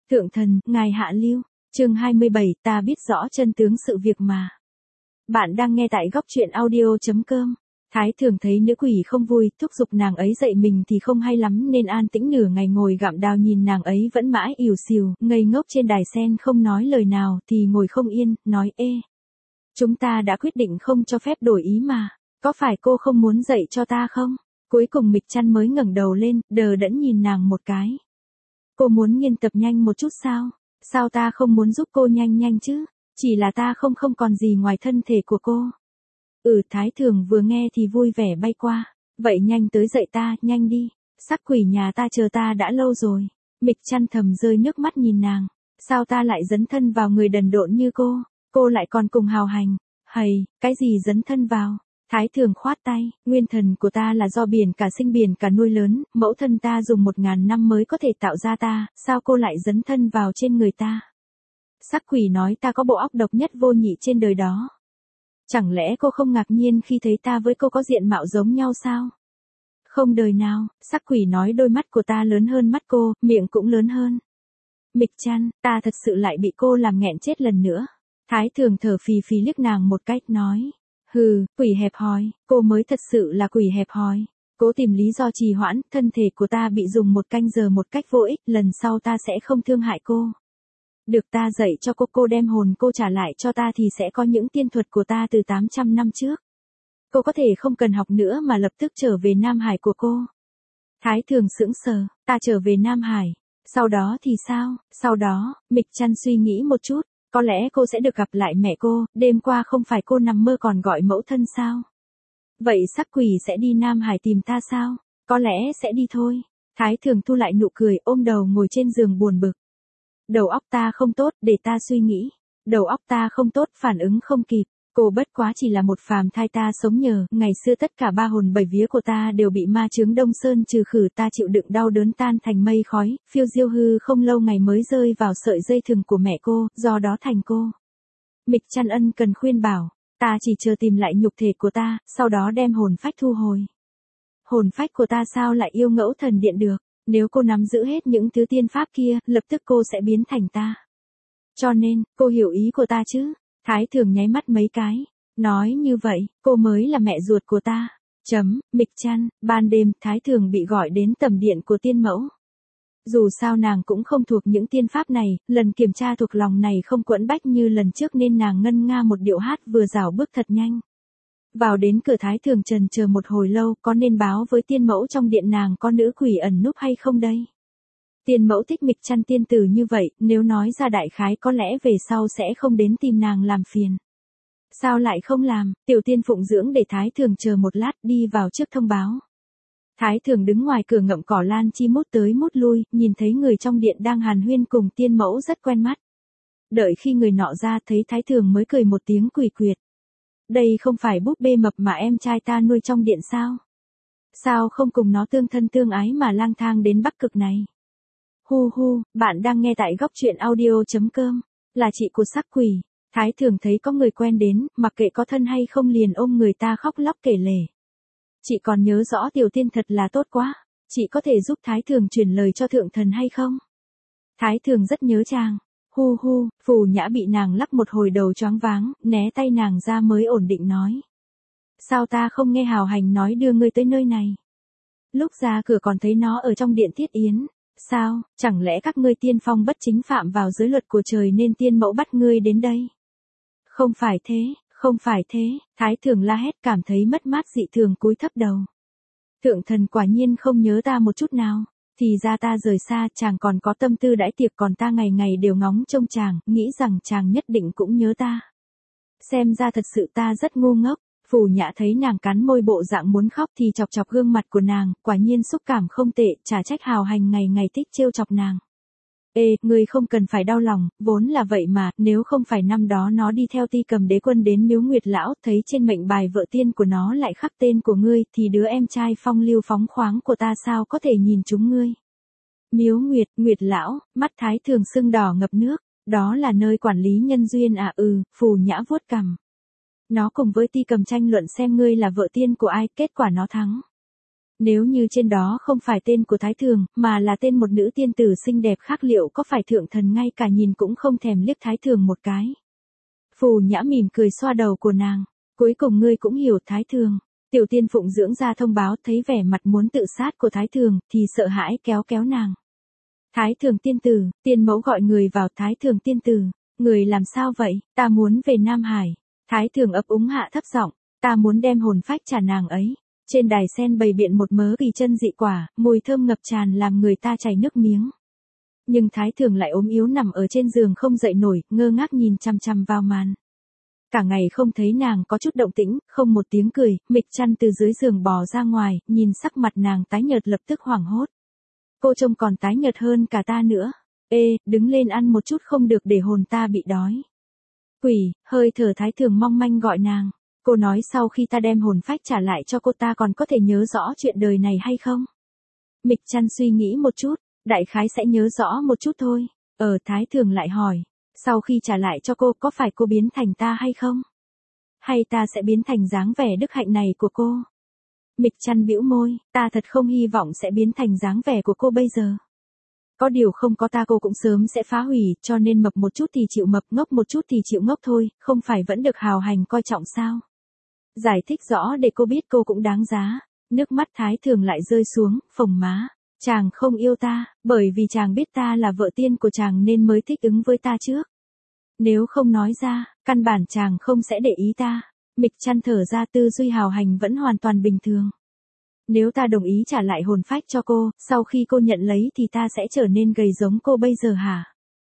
Thượng thần, ngài hạ lưu. Chương 27, ta biết rõ chân tướng sự việc mà. Bạn đang nghe tại góc truyện audio.com. Thái thường thấy nữ quỷ không vui, thúc giục nàng ấy dậy mình thì không hay lắm nên an tĩnh nửa ngày ngồi gặm đào nhìn nàng ấy vẫn mãi ỉu xìu, ngây ngốc trên đài sen không nói lời nào thì ngồi không yên, nói ê. Chúng ta đã quyết định không cho phép đổi ý mà, có phải cô không muốn dậy cho ta không? Cuối cùng Mịch Chăn mới ngẩng đầu lên, đờ đẫn nhìn nàng một cái. Cô muốn nghiên tập nhanh một chút sao? Sao ta không muốn giúp cô nhanh chứ? Chỉ là ta không còn gì ngoài thân thể của cô. Thái thường vừa nghe thì vui vẻ bay qua. Vậy nhanh tới dậy ta, nhanh đi. Sắc quỷ nhà ta chờ ta đã lâu rồi. Mịch Chăn thầm rơi nước mắt nhìn nàng. Sao ta lại dấn thân vào người đần độn như cô? Cô lại còn cùng hào hành. Hầy, cái gì dấn thân vào? Thái thường khoát tay, nguyên thần của ta là do biển cả sinh biển cả nuôi lớn, mẫu thân ta dùng 1000 năm mới có thể tạo ra ta, sao cô lại dấn thân vào trên người ta? Sắc quỷ nói ta có bộ óc độc nhất vô nhị trên đời đó. Chẳng lẽ cô không ngạc nhiên khi thấy ta với cô có diện mạo giống nhau sao? Không đời nào, sắc quỷ nói đôi mắt của ta lớn hơn mắt cô, miệng cũng lớn hơn. Mịch Chăn, ta thật sự lại bị cô làm nghẹn chết lần nữa. Thái thường thở phì phì liếc nàng một cách nói. Hừ, quỷ hẹp hòi, cô mới thật sự là quỷ hẹp hòi. Cố tìm lý do trì hoãn, thân thể của ta bị dùng 1 canh giờ một cách vô ích, lần sau ta sẽ không thương hại cô. Được ta dạy cho cô đem hồn cô trả lại cho ta thì sẽ có những tiên thuật của ta từ 800 năm trước. Cô có thể không cần học nữa mà lập tức trở về Nam Hải của cô. Thái thường sững sờ, ta trở về Nam Hải. Sau đó thì sao? Sau đó, Mịch Chăn suy nghĩ một chút. Có lẽ cô sẽ được gặp lại mẹ cô, đêm qua không phải cô nằm mơ còn gọi mẫu thân sao? Vậy sắc quỷ sẽ đi Nam Hải tìm ta sao? Có lẽ sẽ đi thôi. Thái thường thu lại nụ cười ôm đầu ngồi trên giường buồn bực. Đầu óc ta không tốt, để ta suy nghĩ. Đầu óc ta không tốt, phản ứng không kịp. Cô bất quá chỉ là một phàm thai ta sống nhờ, ngày xưa tất cả 3 hồn 7 vía của ta đều bị ma chướng Đông Sơn trừ khử, ta chịu đựng đau đớn tan thành mây khói, phiêu diêu hư không lâu ngày mới rơi vào sợi dây thừng của mẹ cô, do đó thành cô. Mịch Chăn ân cần khuyên bảo, ta chỉ chờ tìm lại nhục thể của ta, sau đó đem hồn phách thu hồi. Hồn phách của ta sao lại yêu Ngẫu Thần Điện được, nếu cô nắm giữ hết những thứ tiên pháp kia, lập tức cô sẽ biến thành ta. Cho nên, cô hiểu ý của ta chứ? Thái thường nháy mắt mấy cái, nói như vậy, cô mới là mẹ ruột của ta. Mịch Chăn, ban đêm, Thái thường bị gọi đến tầm điện của tiên mẫu. Dù sao nàng cũng không thuộc những tiên pháp này, lần kiểm tra thuộc lòng này không quẫn bách như lần trước nên nàng ngân nga một điệu hát vừa rảo bước thật nhanh. Vào đến cửa Thái thường trần chờ một hồi lâu, có nên báo với tiên mẫu trong điện nàng có nữ quỷ ẩn núp hay không đây? Tiên mẫu thích Mịch Chăn tiên tử như vậy, nếu nói ra đại khái có lẽ về sau sẽ không đến tìm nàng làm phiền. Sao lại không làm? Tiểu tiên phụng dưỡng để Thái thường chờ một lát đi vào trước thông báo. Thái thường đứng ngoài cửa ngậm cỏ lan chi mút tới mút lui, nhìn thấy người trong điện đang hàn huyên cùng tiên mẫu rất quen mắt. Đợi khi người nọ ra thấy Thái thường mới cười một tiếng quỷ quyệt. Đây không phải búp bê mập mà em trai ta nuôi trong điện sao? Sao không cùng nó tương thân tương ái mà lang thang đến Bắc Cực này? Hu, bạn đang nghe tại góc truyện audio.com, là chị của sắc quỷ. Thái thường thấy có người quen đến, mặc kệ có thân hay không liền ôm người ta khóc lóc kể lể. Chị còn nhớ rõ tiểu tiên thật là tốt quá, chị có thể giúp Thái thường truyền lời cho thượng thần hay không? Thái thường rất nhớ chàng. Hu, Phù Nhã bị nàng lắc một hồi đầu choáng váng, né tay nàng ra mới ổn định nói. Sao ta không nghe hào hành nói đưa ngươi tới nơi này? Lúc ra cửa còn thấy nó ở trong điện Thiết Yến. Sao, chẳng lẽ các ngươi tiên phong bất chính phạm vào giới luật của trời nên tiên mẫu bắt ngươi đến đây? Không phải thế, Thái thường la hét cảm thấy mất mát dị thường cúi thấp đầu. Thượng thần quả nhiên không nhớ ta một chút nào, thì ra ta rời xa chàng còn có tâm tư đãi tiệc còn ta ngày ngày đều ngóng trông chàng, nghĩ rằng chàng nhất định cũng nhớ ta. Xem ra thật sự ta rất ngu ngốc. Phù Nhã thấy nàng cắn môi bộ dạng muốn khóc thì chọc chọc gương mặt của nàng, quả nhiên xúc cảm không tệ, chả trách hào hành ngày ngày thích trêu chọc nàng. Ê, ngươi không cần phải đau lòng, vốn là vậy mà, nếu không phải năm đó nó đi theo Ti Cầm đế quân đến Miếu Nguyệt Lão, thấy trên mệnh bài vợ tiên của nó lại khắc tên của ngươi, thì đứa em trai phong lưu phóng khoáng của ta sao có thể nhìn chúng ngươi. Miếu Nguyệt Lão, mắt Thái thường sưng đỏ ngập nước, đó là nơi quản lý nhân duyên à? Phù Nhã vuốt cằm. Nó cùng với Ti Cầm tranh luận xem ngươi là vợ tiên của ai, kết quả nó thắng. Nếu như trên đó không phải tên của Thái Thường, mà là tên một nữ tiên tử xinh đẹp khác liệu có phải thượng thần ngay cả nhìn cũng không thèm liếc Thái Thường một cái. Phù Nhã mỉm cười xoa đầu của nàng. Cuối cùng ngươi cũng hiểu Thái Thường. Tiểu Tiên Phụng dưỡng ra thông báo thấy vẻ mặt muốn tự sát của Thái Thường thì sợ hãi kéo kéo nàng. Thái Thường tiên tử, tiên mẫu gọi người vào. Thái Thường tiên tử, người làm sao vậy? Ta muốn về Nam Hải. Thái Thường ấp úng hạ thấp giọng, ta muốn đem hồn phách trả nàng ấy. Trên đài sen bày biện một mớ kỳ chân dị quả, mùi thơm ngập tràn làm người ta chảy nước miếng. Nhưng Thái Thường lại ốm yếu nằm ở trên giường không dậy nổi, ngơ ngác nhìn chằm chằm vào màn. Cả ngày không thấy nàng có chút động tĩnh, không một tiếng cười, Mịch Chăn từ dưới giường bò ra ngoài, nhìn sắc mặt nàng tái nhợt lập tức hoảng hốt. Cô trông còn tái nhợt hơn cả ta nữa. Ê, đứng lên ăn một chút không được để hồn ta bị đói. Quỷ, hơi thở Thái Thường mong manh gọi nàng. Cô nói sau khi ta đem hồn phách trả lại cho cô ta còn có thể nhớ rõ chuyện đời này hay không? Mịch Chăn suy nghĩ một chút, đại khái sẽ nhớ rõ một chút thôi. Thái Thường lại hỏi, sau khi trả lại cho cô có phải cô biến thành ta hay không? Hay ta sẽ biến thành dáng vẻ đức hạnh này của cô? Mịch Chăn bĩu môi, ta thật không hy vọng sẽ biến thành dáng vẻ của cô bây giờ. Có điều không có ta cô cũng sớm sẽ phá hủy, cho nên mập một chút thì chịu mập, ngốc một chút thì chịu ngốc thôi, không phải vẫn được hào hành coi trọng sao? Giải thích rõ để cô biết cô cũng đáng giá. Nước mắt Thái Thường lại rơi xuống, phồng má. Chàng không yêu ta, bởi vì chàng biết ta là vợ tiên của chàng nên mới thích ứng với ta trước. Nếu không nói ra, căn bản chàng không sẽ để ý ta. Mịch Chăn thở ra, tư duy hào hành vẫn hoàn toàn bình thường. Nếu ta đồng ý trả lại hồn phách cho cô, sau khi cô nhận lấy thì ta sẽ trở nên gầy giống cô bây giờ hả?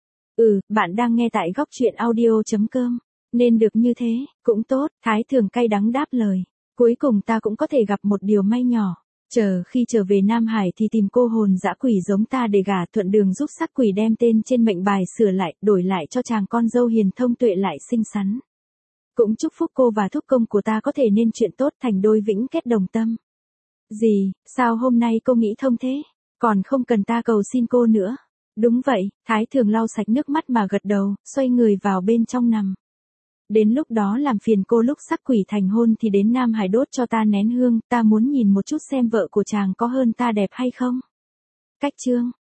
Bạn đang nghe tại góc truyện audio.com. Nên được như thế, cũng tốt, Thái Thường cay đắng đáp lời. Cuối cùng ta cũng có thể gặp một điều may nhỏ. Khi trở về Nam Hải thì tìm cô hồn dã quỷ giống ta để gả, thuận đường giúp sắc quỷ đem tên trên mệnh bài sửa lại, đổi lại cho chàng con dâu hiền thông tuệ lại xinh xắn. Cũng chúc phúc cô và thúc công của ta có thể nên chuyện tốt thành đôi vĩnh kết đồng tâm. Gì, sao hôm nay cô nghĩ thông thế? Còn không cần ta cầu xin cô nữa. Đúng vậy, Thái Thường lau sạch nước mắt mà gật đầu, xoay người vào bên trong nằm. Đến lúc đó làm phiền cô lúc sắc quỷ thành hôn thì đến Nam Hải đốt cho ta nén hương, ta muốn nhìn một chút xem vợ của chàng có hơn ta đẹp hay không. Cách chương